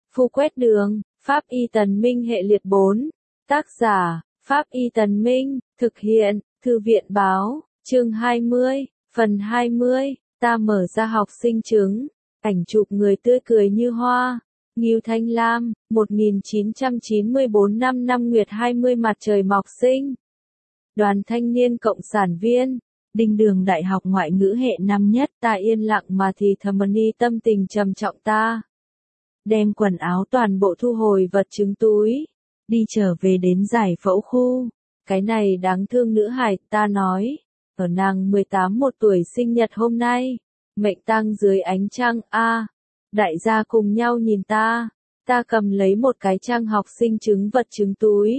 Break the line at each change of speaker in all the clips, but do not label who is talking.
Phu quét đường, Pháp Y Tần Minh hệ liệt 4. Tác giả, Pháp Y Tần Minh, thực hiện, Thư viện báo, chương 20, phần 20, ta mở ra học sinh chứng, ảnh chụp người tươi cười như hoa. Ngưu Thanh Lam, 1994 năm Nguyệt 20 mặt trời mọc sinh. Đoàn Thanh niên Cộng sản viên, Đinh Đường Đại học Ngoại ngữ hệ năm nhất. Ta yên lặng mà thì thầm ni tâm tình trầm trọng ta. Đem quần áo toàn bộ thu hồi vật chứng túi, đi trở về đến giải phẫu khu. Cái này đáng thương nữ hài, ta nói, ở nàng 18 một tuổi sinh nhật hôm nay, mệnh tang dưới ánh trăng a. Đại gia cùng nhau nhìn ta cầm lấy một cái trang học sinh chứng vật chứng túi.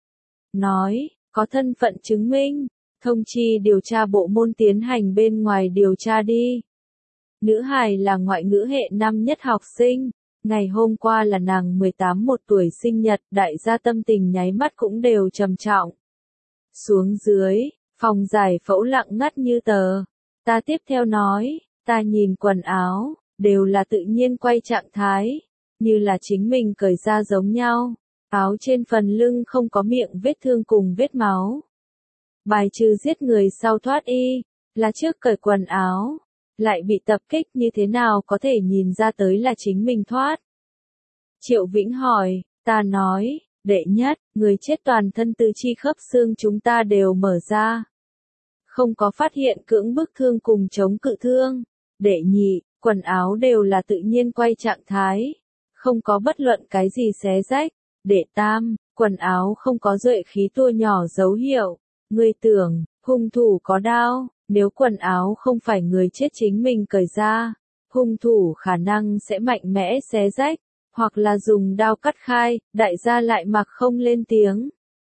Nói, có thân phận chứng minh, thông chi điều tra bộ môn tiến hành bên ngoài điều tra đi. Nữ hài là ngoại ngữ hệ năm nhất học sinh, ngày hôm qua là nàng 18 một tuổi sinh nhật, đại gia tâm tình nháy mắt cũng đều trầm trọng. Xuống dưới, phòng giải phẫu lặng ngắt như tờ. Ta tiếp theo nói, ta nhìn quần áo, đều là tự nhiên quay trạng thái, như là chính mình cởi ra giống nhau. Áo trên phần lưng không có miệng vết thương cùng vết máu. Bài trừ giết người sau thoát y, là trước cởi quần áo, lại bị tập kích như thế nào có thể nhìn ra tới là chính mình thoát. Triệu Vĩnh hỏi, ta nói, đệ nhất, người chết toàn thân tứ chi khớp xương chúng ta đều mở ra. Không có phát hiện cưỡng bức thương cùng chống cự thương. Đệ nhị, quần áo đều là tự nhiên quay trạng thái, không có bất luận cái gì xé rách. Đệ tam, quần áo không có duệ khí tua nhỏ dấu hiệu. Ngươi tưởng, hung thủ có đao, nếu quần áo không phải người chết chính mình cởi ra, hung thủ khả năng sẽ mạnh mẽ xé rách, hoặc là dùng đao cắt khai, đại gia lại mặc không lên tiếng.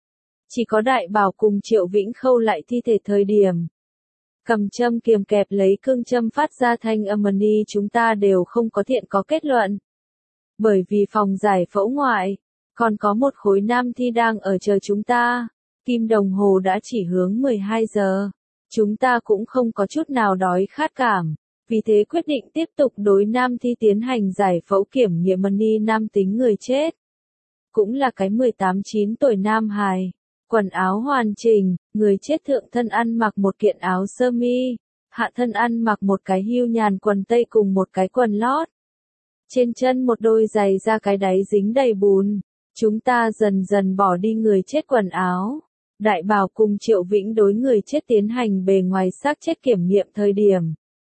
Chỉ có Đại Bảo cùng Triệu Vĩnh khâu lại thi thể thời điểm. Cầm châm kiềm kẹp lấy cương châm phát ra thanh âm ni chúng ta đều không có thiện có kết luận. Bởi vì phòng giải phẫu ngoại, còn có một khối nam thi đang ở chờ chúng ta. Kim đồng hồ đã chỉ hướng 12 giờ. Chúng ta cũng không có chút nào đói khát cảm. Vì thế quyết định tiếp tục đối nam thi tiến hành giải phẫu kiểm nghiệm ni nam tính người chết. Cũng là cái 18-9 tuổi nam hài. Quần áo hoàn chỉnh, người chết thượng thân ăn mặc một kiện áo sơ mi, hạ thân ăn mặc một cái hưu nhàn quần tây cùng một cái quần lót. Trên chân một đôi giày da cái đáy dính đầy bùn. Chúng ta dần dần bỏ đi người chết quần áo. Đại Bảo cùng Triệu Vĩnh đối người chết tiến hành bề ngoài xác chết kiểm nghiệm thời điểm.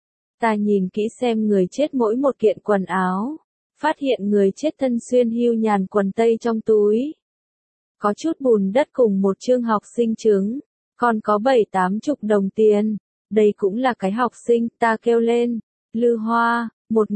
Ta nhìn kỹ xem người chết mỗi một kiện quần áo, phát hiện người chết thân xuyên hưu nhàn quần tây trong túi. Có chút bùn đất cùng một chương học sinh chứng, còn có 7-8 chục đồng tiền. Đây cũng là cái học sinh, ta kêu lên. Lư Hoa,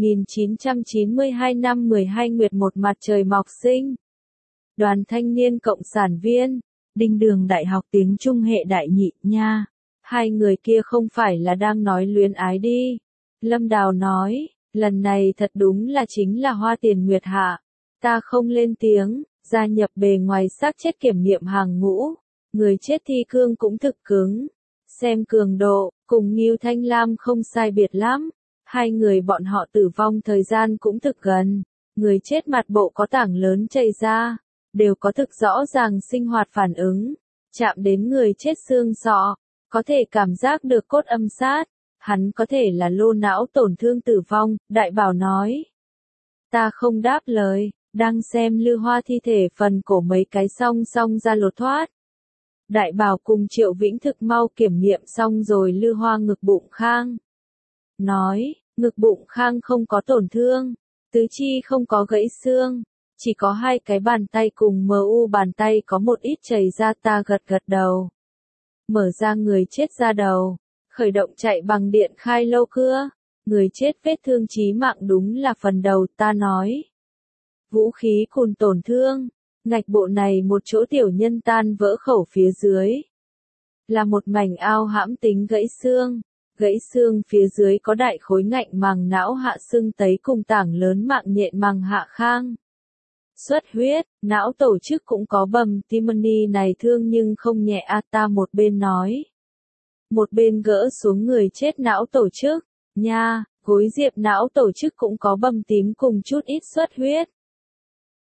1992 năm 12 Nguyệt một mặt trời mọc sinh. Đoàn Thanh niên Cộng sản viên, Đinh Đường Đại học tiếng Trung hệ đại nhị nha. Hai người kia không phải là đang nói luyến ái đi. Lâm Đào nói, lần này thật đúng là chính là hoa tiền nguyệt hạ. Ta không lên tiếng, gia nhập bề ngoài xác chết kiểm nghiệm hàng ngũ. Người chết thi cương cũng thực cứng. Xem cường độ, cùng Ngưu Thanh Lam không sai biệt lắm. Hai người bọn họ tử vong thời gian cũng thực gần. Người chết mặt bộ có tảng lớn chảy ra, đều có thực rõ ràng sinh hoạt phản ứng. Chạm đến người chết xương sọ, có thể cảm giác được cốt âm sát. Hắn có thể là lô não tổn thương tử vong, Đại Bảo nói. Ta không đáp lời, đang xem Lư Hoa thi thể phần cổ mấy cái song song ra lột thoát. Đại Bảo cùng Triệu Vĩnh thực mau kiểm nghiệm xong rồi Lư Hoa ngực bụng khang. Nói, ngực bụng khang không có tổn thương, tứ chi không có gãy xương, chỉ có hai cái bàn tay cùng mu bàn tay có một ít chảy ra. Ta gật đầu. Mở ra người chết ra đầu, khởi động chạy bằng điện khai lô cưa. Người chết vết thương chí mạng đúng là phần đầu, ta nói. Vũ khí cùn tổn thương, ngạch bộ này một chỗ tiểu nhân tan vỡ khẩu phía dưới. Là một mảnh ao hãm tính gãy xương phía dưới có đại khối ngạnh màng não hạ xương tấy cùng tảng lớn mạng nhện màng hạ khang. Xuất huyết, não tổ chức cũng có bầm tim ni này thương nhưng không nhẹ ta một bên nói. Một bên gỡ xuống người chết não tổ chức, nha, gối diệp não tổ chức cũng có bầm tím cùng chút ít xuất huyết.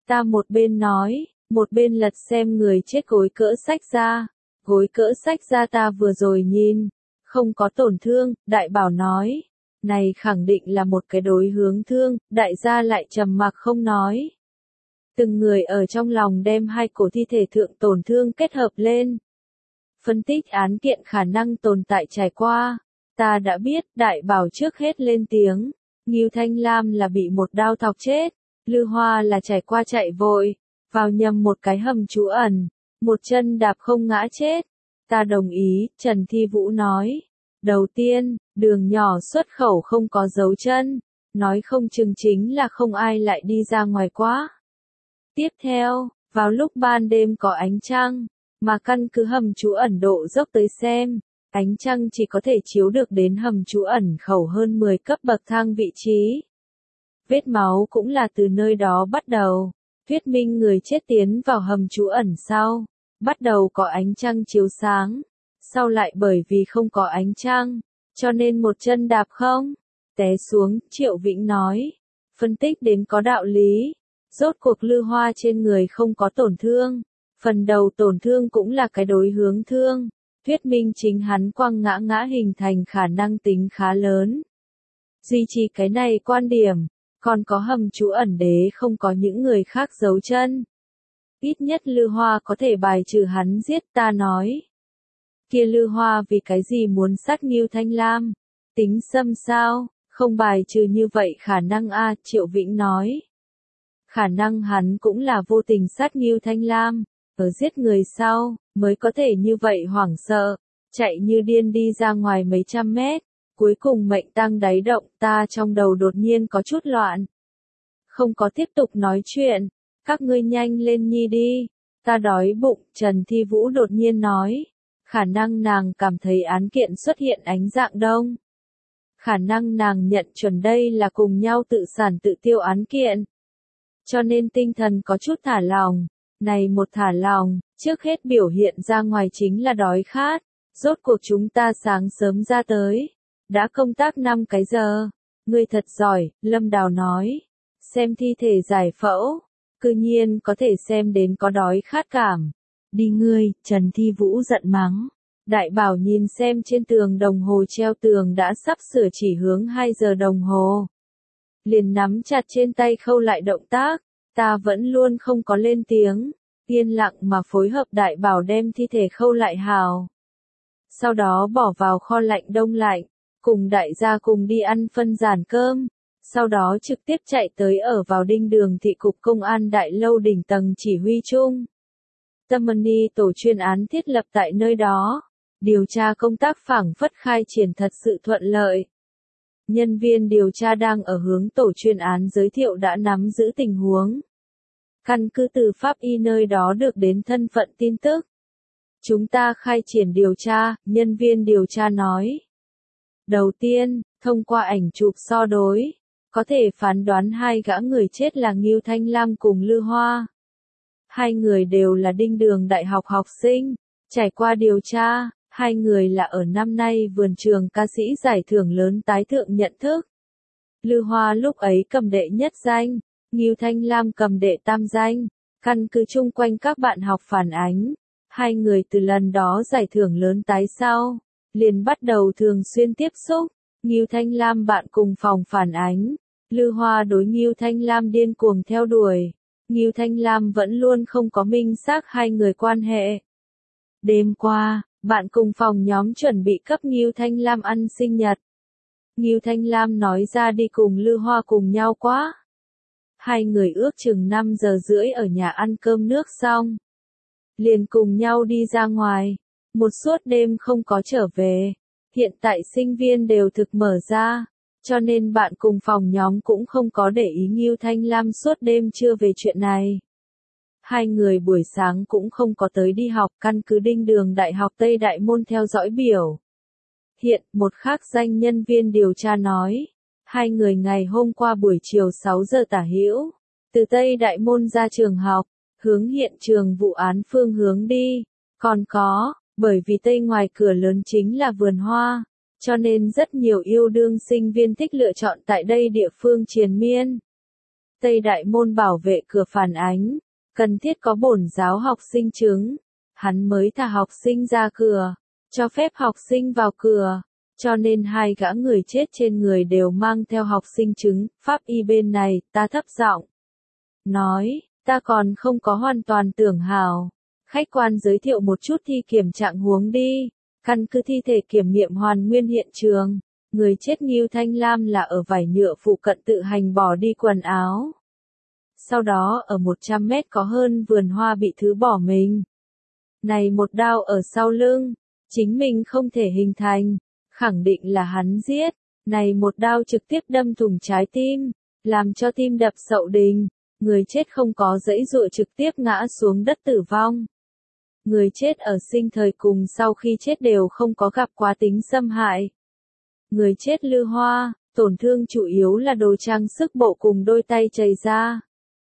Ta một bên nói, một bên lật xem người chết gối cỡ sách ra. Gối cỡ sách ra ta vừa rồi nhìn, không có tổn thương, đại bảo nói. Này khẳng định là một cái đối hướng thương, đại gia lại trầm mặc không nói. Từng người ở trong lòng đem hai cổ thi thể thượng tổn thương kết hợp lên. Phân tích án kiện khả năng tồn tại trải qua. Ta đã biết, đại bảo trước hết lên tiếng. Ngưu Thanh Lam là bị một đao thọc chết. Lư Hoa là trải qua chạy vội. Vào nhầm một cái hầm trú ẩn. Một chân đạp không ngã chết. Ta đồng ý, Trần Thi Vũ nói. Đầu tiên, đường nhỏ xuất khẩu không có dấu chân. Nói không chừng chính là không ai lại đi ra ngoài quá. Tiếp theo, vào lúc ban đêm có ánh trăng, mà căn cứ hầm trú ẩn độ dốc tới xem, ánh trăng chỉ có thể chiếu được đến hầm trú ẩn khẩu hơn 10 cấp bậc thang vị trí. Vết máu cũng là từ nơi đó bắt đầu, thuyết minh người chết tiến vào hầm trú ẩn sau, bắt đầu có ánh trăng chiếu sáng, sau lại bởi vì không có ánh trăng, cho nên một chân đạp không, té xuống, Triệu Vĩnh nói, phân tích đến có đạo lý. Rốt cuộc Lư Hoa trên người không có tổn thương, phần đầu tổn thương cũng là cái đối hướng thương, thuyết minh chính hắn quăng ngã hình thành khả năng tính khá lớn. Duy trì cái này quan điểm, còn có hầm trú ẩn đế không có những người khác giấu chân. Ít nhất Lư Hoa có thể bài trừ hắn giết, ta nói. Kia Lư Hoa vì cái gì muốn sát Ngưu Thanh Lam? Tính xâm sao? Không bài trừ như vậy khả năng a, Triệu Vĩnh nói. Khả năng hắn cũng là vô tình sát Ngưu Thanh Lam, ở giết người sau, mới có thể như vậy hoảng sợ, chạy như điên đi ra ngoài mấy trăm mét, cuối cùng mệnh tang đáy động, ta trong đầu đột nhiên có chút loạn. Không có tiếp tục nói chuyện, các ngươi nhanh lên nhi đi, ta đói bụng, Trần Thi Vũ đột nhiên nói, khả năng nàng cảm thấy án kiện xuất hiện ánh dạng đông. Khả năng nàng nhận chuẩn đây là cùng nhau tự sản tự tiêu án kiện. Cho nên tinh thần có chút thả lỏng, này một thả lỏng, trước hết biểu hiện ra ngoài chính là đói khát, rốt cuộc chúng ta sáng sớm ra tới, đã công tác 5 cái giờ, ngươi thật giỏi, Lâm Đào nói, xem thi thể giải phẫu, cư nhiên có thể xem đến có đói khát cảm, đi ngươi, Trần Thi Vũ giận mắng. Đại bảo nhìn xem trên tường đồng hồ treo tường đã sắp sửa chỉ hướng 2 giờ đồng hồ. Liền nắm chặt trên tay khâu lại động tác, ta vẫn luôn không có lên tiếng, yên lặng mà phối hợp đại bảo đem thi thể khâu lại hào. Sau đó bỏ vào kho lạnh đông lạnh, cùng đại gia cùng đi ăn phân giản cơm, sau đó trực tiếp chạy tới ở vào Đinh Đường thị cục công an đại lâu đỉnh tầng chỉ huy chung. Tammany tổ chuyên án thiết lập tại nơi đó, điều tra công tác phảng phất khai triển thật sự thuận lợi. Nhân viên điều tra đang ở hướng tổ chuyên án giới thiệu đã nắm giữ tình huống. Căn cứ từ pháp y nơi đó được đến thân phận tin tức. Chúng ta khai triển điều tra, nhân viên điều tra nói. Đầu tiên, thông qua ảnh chụp so đối, có thể phán đoán hai gã người chết là Ngưu Thanh Lam cùng Lư Hoa. Hai người đều là Đinh Đường đại học học sinh, trải qua điều tra. Hai người là ở năm nay vườn trường ca sĩ giải thưởng lớn tái thượng nhận thức. Lư Hoa lúc ấy cầm đệ nhất danh, Ngưu Thanh Lam cầm đệ tam danh, căn cứ chung quanh các bạn học phản ánh. Hai người từ lần đó giải thưởng lớn tái sau, liền bắt đầu thường xuyên tiếp xúc. Ngưu Thanh Lam bạn cùng phòng phản ánh, Lư Hoa đối Ngưu Thanh Lam điên cuồng theo đuổi. Ngưu Thanh Lam vẫn luôn không có minh xác hai người quan hệ. Đêm qua, bạn cùng phòng nhóm chuẩn bị cấp Ngưu Thanh Lam ăn sinh nhật. Ngưu Thanh Lam nói ra đi cùng Lư Hoa cùng nhau quá. Hai người ước chừng 5 giờ rưỡi ở nhà ăn cơm nước xong. Liền cùng nhau đi ra ngoài. Một suốt đêm không có trở về. Hiện tại sinh viên đều thực mở ra. Cho nên bạn cùng phòng nhóm cũng không có để ý Ngưu Thanh Lam suốt đêm chưa về chuyện này. Hai người buổi sáng cũng không có tới đi học, căn cứ Đinh Đường Đại học Tây Đại Môn theo dõi biểu. Hiện, một khác danh nhân viên điều tra nói, hai người ngày hôm qua buổi chiều 6 giờ tả hữu, từ Tây Đại Môn ra trường học, hướng hiện trường vụ án phương hướng đi. Còn có, bởi vì Tây ngoài cửa lớn chính là vườn hoa, cho nên rất nhiều yêu đương sinh viên thích lựa chọn tại đây địa phương triền miên. Tây Đại Môn bảo vệ cửa phản ánh, cần thiết có bổn giáo học sinh chứng, hắn mới thả học sinh ra cửa, cho phép học sinh vào cửa, cho nên hai gã người chết trên người đều mang theo học sinh chứng. Pháp y bên này, ta thấp giọng nói, ta còn không có hoàn toàn tưởng hào. Khách quan giới thiệu một chút thi kiểm trạng huống đi. Căn cứ thi thể kiểm nghiệm hoàn nguyên hiện trường, người chết Ngưu Thanh Lam là ở vải nhựa phụ cận tự hành bỏ đi quần áo. Sau đó ở 100 mét có hơn vườn hoa bị thứ bỏ mình. Này một đao ở sau lưng, chính mình không thể hình thành, khẳng định là hắn giết. Này một đao trực tiếp đâm thủng trái tim, làm cho tim đập sậu đình, người chết không có giãy giụa trực tiếp ngã xuống đất tử vong. Người chết ở sinh thời cùng sau khi chết đều không có gặp quá tính xâm hại. Người chết Lư Hoa, tổn thương chủ yếu là đồ trang sức bộ cùng đôi tay chảy ra.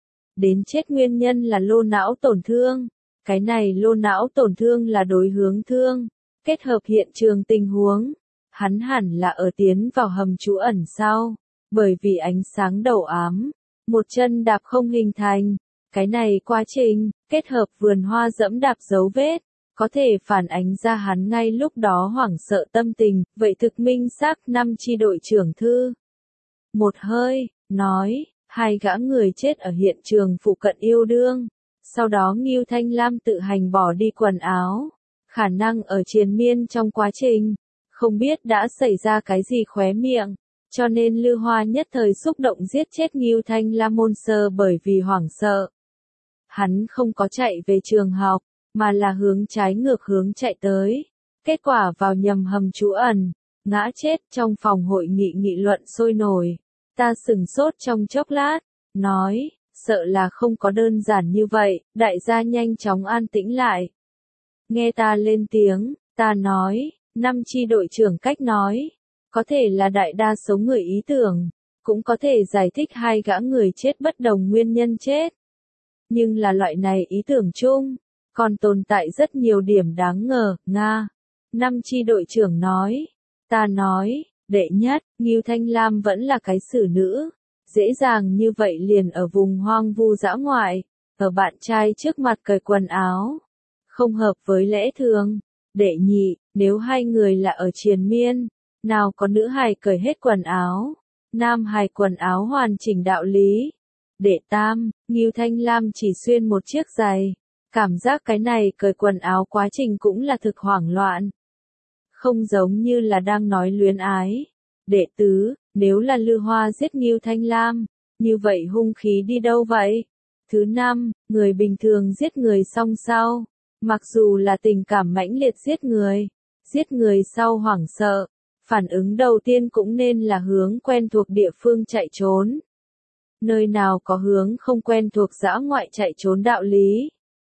Đến chết nguyên nhân là lô não tổn thương. Cái này lô não tổn thương là đối hướng thương, kết hợp hiện trường tình huống. Hắn hẳn là ở tiến vào hầm trú ẩn sau, bởi vì ánh sáng đầu ám, một chân đạp không hình thành. Cái này quá trình, kết hợp vườn hoa dẫm đạp dấu vết, có thể phản ánh ra hắn ngay lúc đó hoảng sợ tâm tình, vậy thực minh xác năm chi đội trưởng thư. Một hơi, nói, hai gã người chết ở hiện trường phụ cận yêu đương, sau đó Ngưu Thanh Lam tự hành bỏ đi quần áo, khả năng ở triền miên trong quá trình, không biết đã xảy ra cái gì khóe miệng, cho nên Lư Hoa nhất thời xúc động giết chết Ngưu Thanh Lam môn sơ bởi vì hoảng sợ. Hắn không có chạy về trường học, mà là hướng trái ngược hướng chạy tới. Kết quả vào nhầm hầm trú ẩn, ngã chết. Trong phòng hội nghị nghị luận sôi nổi. Ta sửng sốt trong chốc lát, nói, sợ là không có đơn giản như vậy. Đại gia nhanh chóng an tĩnh lại. Nghe ta lên tiếng, ta nói, năm chi đội trưởng cách nói, có thể là đại đa số người ý tưởng, cũng có thể giải thích hai gã người chết bất đồng nguyên nhân chết. Nhưng là loại này ý tưởng chung, còn tồn tại rất nhiều điểm đáng ngờ. Nga. Năm chi đội trưởng nói. Ta nói, đệ nhất, Ngưu Thanh Lam vẫn là cái xử nữ. Dễ dàng như vậy liền ở vùng hoang vu dã ngoại, ở bạn trai trước mặt cởi quần áo. Không hợp với lẽ thường. Đệ nhị, nếu hai người là ở triền miên, nào có nữ hài cởi hết quần áo, nam hài quần áo hoàn chỉnh đạo lý. Đệ tam, Ngưu Thanh Lam chỉ xuyên một chiếc giày. Cảm giác cái này cởi quần áo quá trình cũng là thực hoảng loạn. Không giống như là đang nói luyến ái. Đệ tứ, nếu là Lư Hoa giết Ngưu Thanh Lam, như vậy hung khí đi đâu vậy? Thứ năm, người bình thường giết người xong sau, mặc dù là tình cảm mãnh liệt giết người sau hoảng sợ, phản ứng đầu tiên cũng nên là hướng quen thuộc địa phương chạy trốn. Nơi nào có hướng không quen thuộc dã ngoại chạy trốn đạo lý.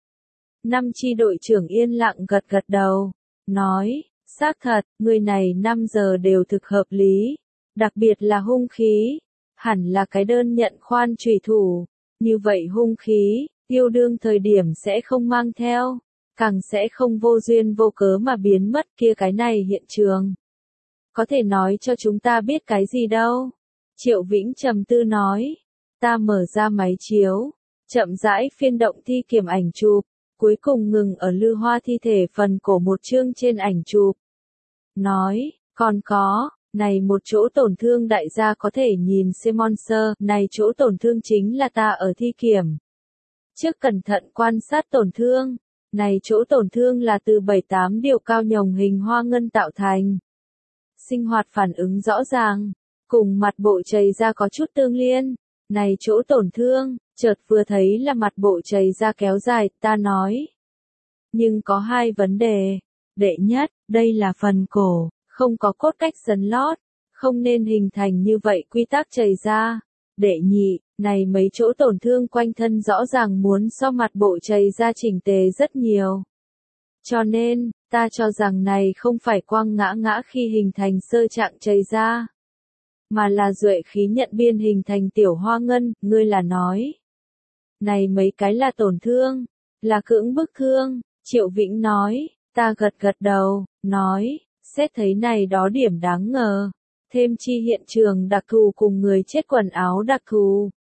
Năm chi đội trưởng yên lặng gật gật đầu, nói, xác thật, người này 5 giờ đều thực hợp lý, đặc biệt là hung khí, hẳn là cái đơn nhận khoan chủy thủ, như vậy hung khí, yêu đương thời điểm sẽ không mang theo, càng sẽ không vô duyên vô cớ mà biến mất kia cái này hiện trường. Có thể nói cho chúng ta biết cái gì đâu? Triệu Vĩnh trầm tư nói. Ta mở ra máy chiếu, chậm rãi phiên động thi kiểm ảnh chụp, cuối cùng ngừng ở Lư Hoa thi thể phần cổ một chương trên ảnh chụp. Nói, còn có, này một chỗ tổn thương đại gia có thể nhìn xem monster, này chỗ tổn thương chính là ta ở thi kiểm. Trước cẩn thận quan sát tổn thương, này chỗ tổn thương là từ 7-8 điều cao nhồng hình hoa ngân tạo thành. Sinh hoạt phản ứng rõ ràng, cùng mặt bộ chảy ra có chút tương liên. Này chỗ tổn thương, chợt vừa thấy là mặt bộ chảy ra kéo dài, ta nói. Nhưng có hai vấn đề. Đệ nhất, đây là phần cổ, không có cốt cách dần lót, không nên hình thành như vậy quy tắc chảy ra. Đệ nhị, này mấy chỗ tổn thương quanh thân rõ ràng muốn so mặt bộ chảy ra chỉnh tề rất nhiều. Cho nên, ta cho rằng này không phải quang ngã khi hình thành sơ trạng chảy ra, mà là duệ khí nhận biên hình thành tiểu hoa ngân. Ngươi là nói. Này mấy cái là tổn thương, là cưỡng bức thương. Triệu Vĩnh nói. Ta gật gật đầu, nói, xét thấy này đó điểm đáng ngờ, thêm chi hiện trường đặc thù cùng người chết quần áo đặc thù.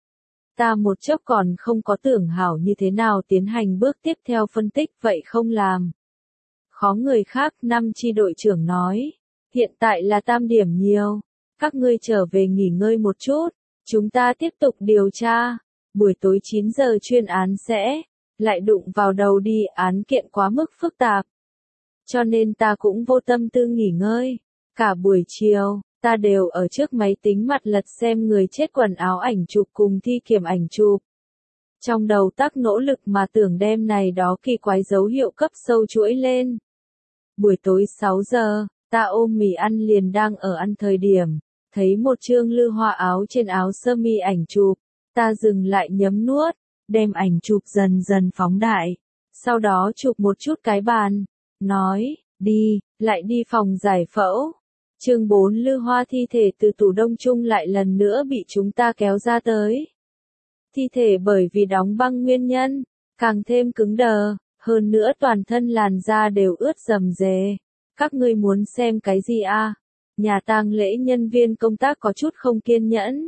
Ta một chốc còn không có tưởng hảo như thế nào tiến hành bước tiếp theo phân tích, vậy không làm. Khó người khác, năm chi đội trưởng nói. Hiện tại là tam điểm nhiều. Các ngươi trở về nghỉ ngơi một chút. Chúng ta tiếp tục điều tra. Buổi tối 9 giờ chuyên án sẽ lại đụng vào đầu đi, án kiện quá mức phức tạp. Cho nên ta cũng vô tâm tư nghỉ ngơi. Cả buổi chiều, ta đều ở trước máy tính mặt lật xem người chết quần áo ảnh chụp cùng thi kiểm ảnh chụp. Trong đầu tác nỗ lực mà tưởng đem này đó kỳ quái dấu hiệu cấp sâu chuỗi lên. Buổi tối 6 giờ, ta ôm mì ăn liền đang ở ăn thời điểm, thấy một chương Lư Hoa áo trên áo sơ mi ảnh chụp, ta dừng lại nhấm nuốt, đem ảnh chụp dần dần phóng đại, sau đó chụp một chút cái bàn, nói, đi, lại đi phòng giải phẫu. Chương 4 Lư Hoa thi thể từ tủ đông chung lại lần nữa bị chúng ta kéo ra tới. Thi thể bởi vì đóng băng nguyên nhân, càng thêm cứng đờ, hơn nữa toàn thân làn da đều ướt rầm rề. Các ngươi muốn xem cái gì a? Nhà tang lễ nhân viên công tác có chút không kiên nhẫn.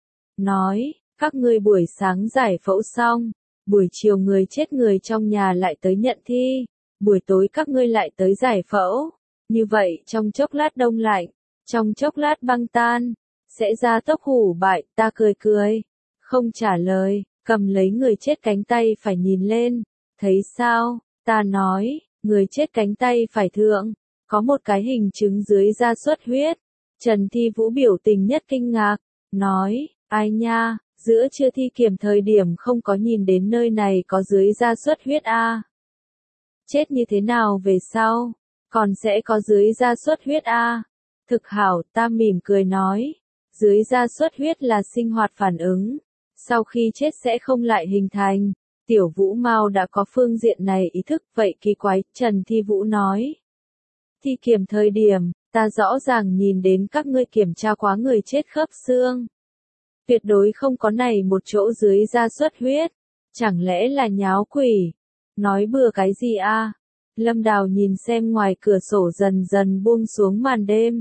Nói, các ngươi buổi sáng giải phẫu xong, buổi chiều người chết người trong nhà lại tới nhận thi, buổi tối các ngươi lại tới giải phẫu. Như vậy trong chốc lát đông lạnh, trong chốc lát băng tan, sẽ ra tốc hủ bại, ta cười cười. Không trả lời, cầm lấy người chết cánh tay phải nhìn lên, thấy sao, ta nói, người chết cánh tay phải thượng, có một cái hình chứng dưới da xuất huyết. Trần Thi Vũ biểu tình nhất kinh ngạc, nói, ai nha, giữa trưa thi kiểm thời điểm không có nhìn đến nơi này có dưới da xuất huyết a. Chết như thế nào về sau, còn sẽ có dưới da xuất huyết a. Thực hảo, ta mỉm cười nói, dưới da xuất huyết là sinh hoạt phản ứng, sau khi chết sẽ không lại hình thành. Tiểu Vũ Mao đã có phương diện này ý thức, vậy kỳ quái, Trần Thi Vũ nói. Thi kiểm thời điểm, ta rõ ràng nhìn đến các ngươi kiểm tra quá người chết khớp xương. Tuyệt đối không có này một chỗ dưới da xuất huyết. Chẳng lẽ là nháo quỷ? Nói bừa cái gì a? Lâm Đào nhìn xem ngoài cửa sổ dần dần buông xuống màn đêm.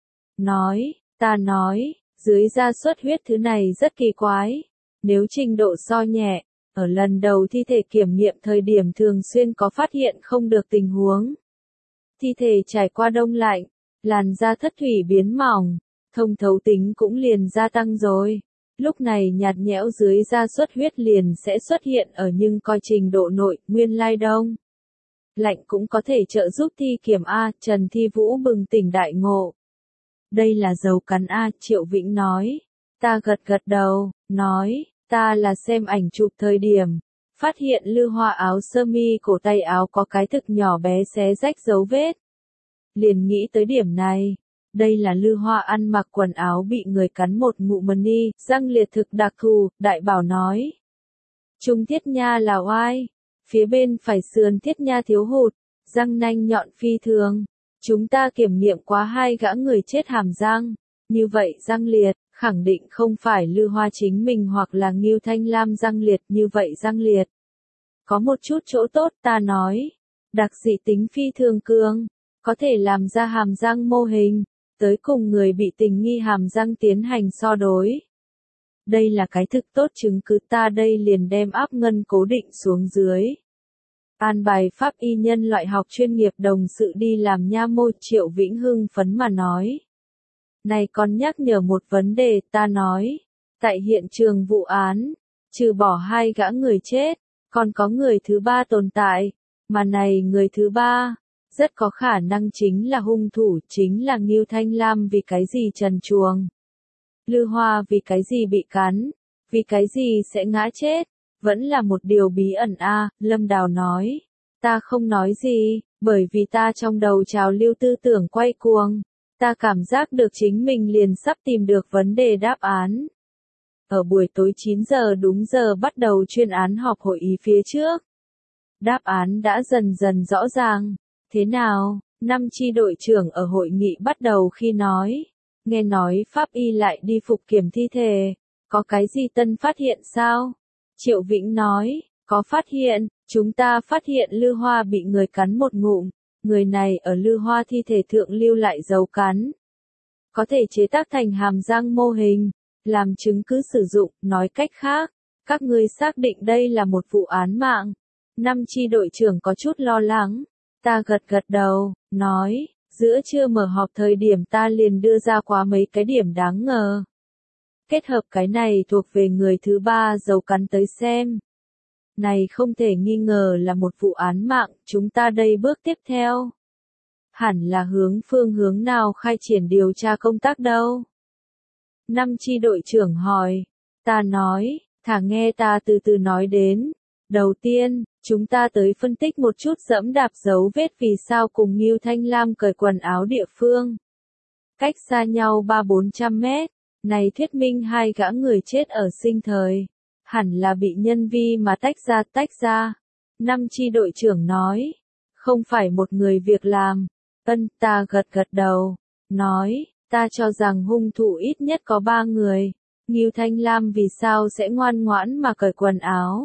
Nói, ta nói, dưới da xuất huyết thứ này rất kỳ quái. Nếu trình độ so nhẹ, ở lần đầu thi thể kiểm nghiệm thời điểm thường xuyên có phát hiện không được tình huống. Thi thể trải qua đông lạnh, làn da thất thủy biến mỏng, thông thấu tính cũng liền gia tăng rồi. Lúc này nhạt nhẽo dưới da xuất huyết liền sẽ xuất hiện ở nhưng coi trình độ nội, nguyên lai đông. Lạnh cũng có thể trợ giúp thi kiểm A, Trần Thi Vũ bừng tỉnh đại ngộ. Đây là dấu cắn A, Triệu Vĩnh nói. Ta gật gật đầu, nói, ta là xem ảnh chụp thời điểm. Phát hiện Lư Hoa áo sơ mi cổ tay áo có cái thực nhỏ bé xé rách dấu vết. Liền nghĩ tới điểm này. Đây là Lư Hoa ăn mặc quần áo bị người cắn một ngụm mani, răng liệt thực đặc thù, Đại Bảo nói. Trung thiết nha là oai. Phía bên phải sườn thiết nha thiếu hụt, răng nanh nhọn phi thường. Chúng ta kiểm nghiệm quá 2 gã người chết hàm răng. Như vậy răng liệt, khẳng định không phải Lư Hoa chính mình hoặc là Ngưu Thanh Lam răng liệt, như vậy răng liệt. Có một chút chỗ tốt, ta nói. Đặc dị tính phi thường cường, có thể làm ra hàm răng mô hình, tới cùng người bị tình nghi hàm răng tiến hành so đối. Đây là cái thực tốt chứng cứ, ta đây liền đem áp ngân cố định xuống dưới. An bài pháp y nhân loại học chuyên nghiệp đồng sự đi làm nha mô, Triệu Vĩnh hưng phấn mà nói. Này còn nhắc nhở một vấn đề, ta nói. Tại hiện trường vụ án, trừ bỏ 2 gã người chết, còn có người thứ 3 tồn tại. Mà này người thứ 3, rất có khả năng chính là hung thủ, chính là Ngưu Thanh Lam. Vì cái gì trần truồng? Lư Hoa vì cái gì bị cắn? Vì cái gì sẽ ngã chết? Vẫn là một điều bí ẩn a. Lâm Đào nói. Ta không nói gì, bởi vì ta trong đầu trào lưu tư tưởng quay cuồng. Ta cảm giác được chính mình liền sắp tìm được vấn đề đáp án. Ở buổi tối 9 giờ đúng giờ bắt đầu chuyên án họp hội ý phía trước. Đáp án đã dần dần rõ ràng. Thế nào? Năm chi đội trưởng ở hội nghị bắt đầu khi nói. Nghe nói pháp y lại đi phục kiểm thi thể. Có cái gì tân phát hiện sao? Triệu Vĩnh nói, có phát hiện, chúng ta phát hiện Lư Hoa bị người cắn một ngụm. Người này ở Lư Hoa thi thể thượng lưu lại dấu cắn. Có thể chế tác thành hàm răng mô hình, làm chứng cứ sử dụng, nói cách khác, Các ngươi xác định đây là một vụ án mạng. Năm chi đội trưởng có chút lo lắng. Ta gật gật đầu, nói, giữa trưa mở họp thời điểm ta liền đưa ra quá mấy cái điểm đáng ngờ. Kết hợp cái này thuộc về người thứ ba dấu cắn tới xem. Này không thể nghi ngờ là một vụ án mạng, chúng ta đây bước tiếp theo. Hẳn là phương hướng nào khai triển điều tra công tác đâu? Năm chi đội trưởng hỏi. Ta nói, thả nghe ta từ từ nói đến. Đầu tiên, chúng ta tới phân tích một chút dẫm đạp dấu vết vì sao cùng Ngưu Thanh Lam cởi quần áo địa phương. Cách xa nhau 300-400 mét, này thuyết minh hai gã người chết ở sinh thời. Hẳn là bị nhân vi mà tách ra. Năm chi đội trưởng nói, không phải một người việc làm. Ta gật đầu, nói, ta cho rằng hung thủ ít nhất có 3 người. Ngưu Thanh Lam vì sao sẽ ngoan ngoãn mà cởi quần áo?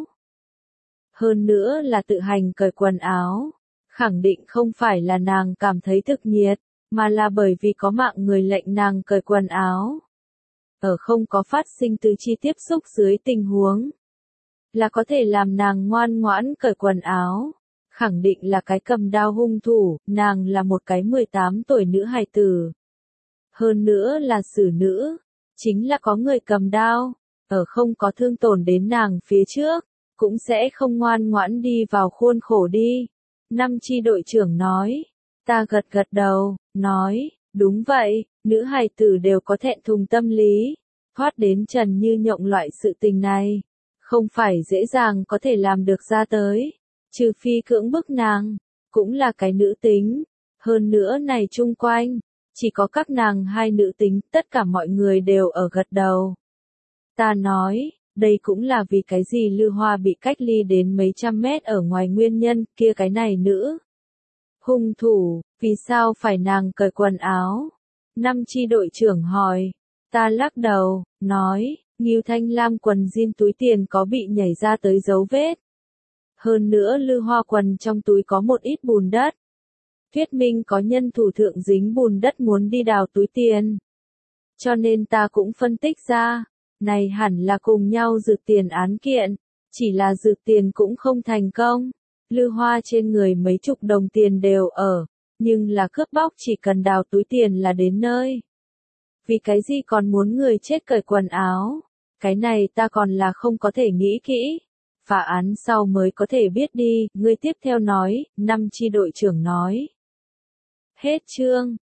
Hơn nữa là tự hành cởi quần áo. Khẳng định không phải là nàng cảm thấy thực nhiệt, mà là bởi vì có mạng người lệnh nàng cởi quần áo. Ở không có phát sinh tứ chi tiếp xúc dưới tình huống, là có thể làm nàng ngoan ngoãn cởi quần áo. Khẳng định là cái cầm đao hung thủ, nàng là một cái 18 tuổi nữ hài tử. Hơn nữa là xử nữ, chính là có người cầm đao, ở không có thương tổn đến nàng phía trước, cũng sẽ không ngoan ngoãn đi vào khuôn khổ đi. Năm chi đội trưởng nói, ta gật đầu, nói, đúng vậy, nữ hài tử đều có thẹn thùng tâm lý, thoát đến trần như nhộng loại sự tình này, không phải dễ dàng có thể làm được ra tới, trừ phi cưỡng bức nàng, cũng là cái nữ tính, hơn nữa này chung quanh, chỉ có các nàng hai nữ tính, tất cả mọi người đều ở gật đầu. Ta nói, đây cũng là vì cái gì Lư Hoa bị cách ly đến mấy trăm mét ở ngoài nguyên nhân, kia cái này nữ hung thủ, vì sao phải nàng cởi quần áo? Năm chi đội trưởng hỏi, ta lắc đầu, nói, Ngưu Thanh Lam quần jean túi tiền có bị nhảy ra tới dấu vết. Hơn nữa Lư Hoa quần trong túi có một ít bùn đất. Thuyết minh có nhân thủ thượng dính bùn đất muốn đi đào túi tiền. Cho nên ta cũng phân tích ra, này hẳn là cùng nhau rực tiền án kiện, chỉ là rực tiền cũng không thành công. Lư Hoa trên người mấy chục đồng tiền đều ở, nhưng là cướp bóc chỉ cần đào túi tiền là đến nơi. Vì cái gì còn muốn người chết cởi quần áo? Cái này ta còn là không có thể nghĩ kỹ. Phá án sau mới có thể biết đi, ngươi tiếp theo nói, năm chi đội trưởng nói. Hết chương.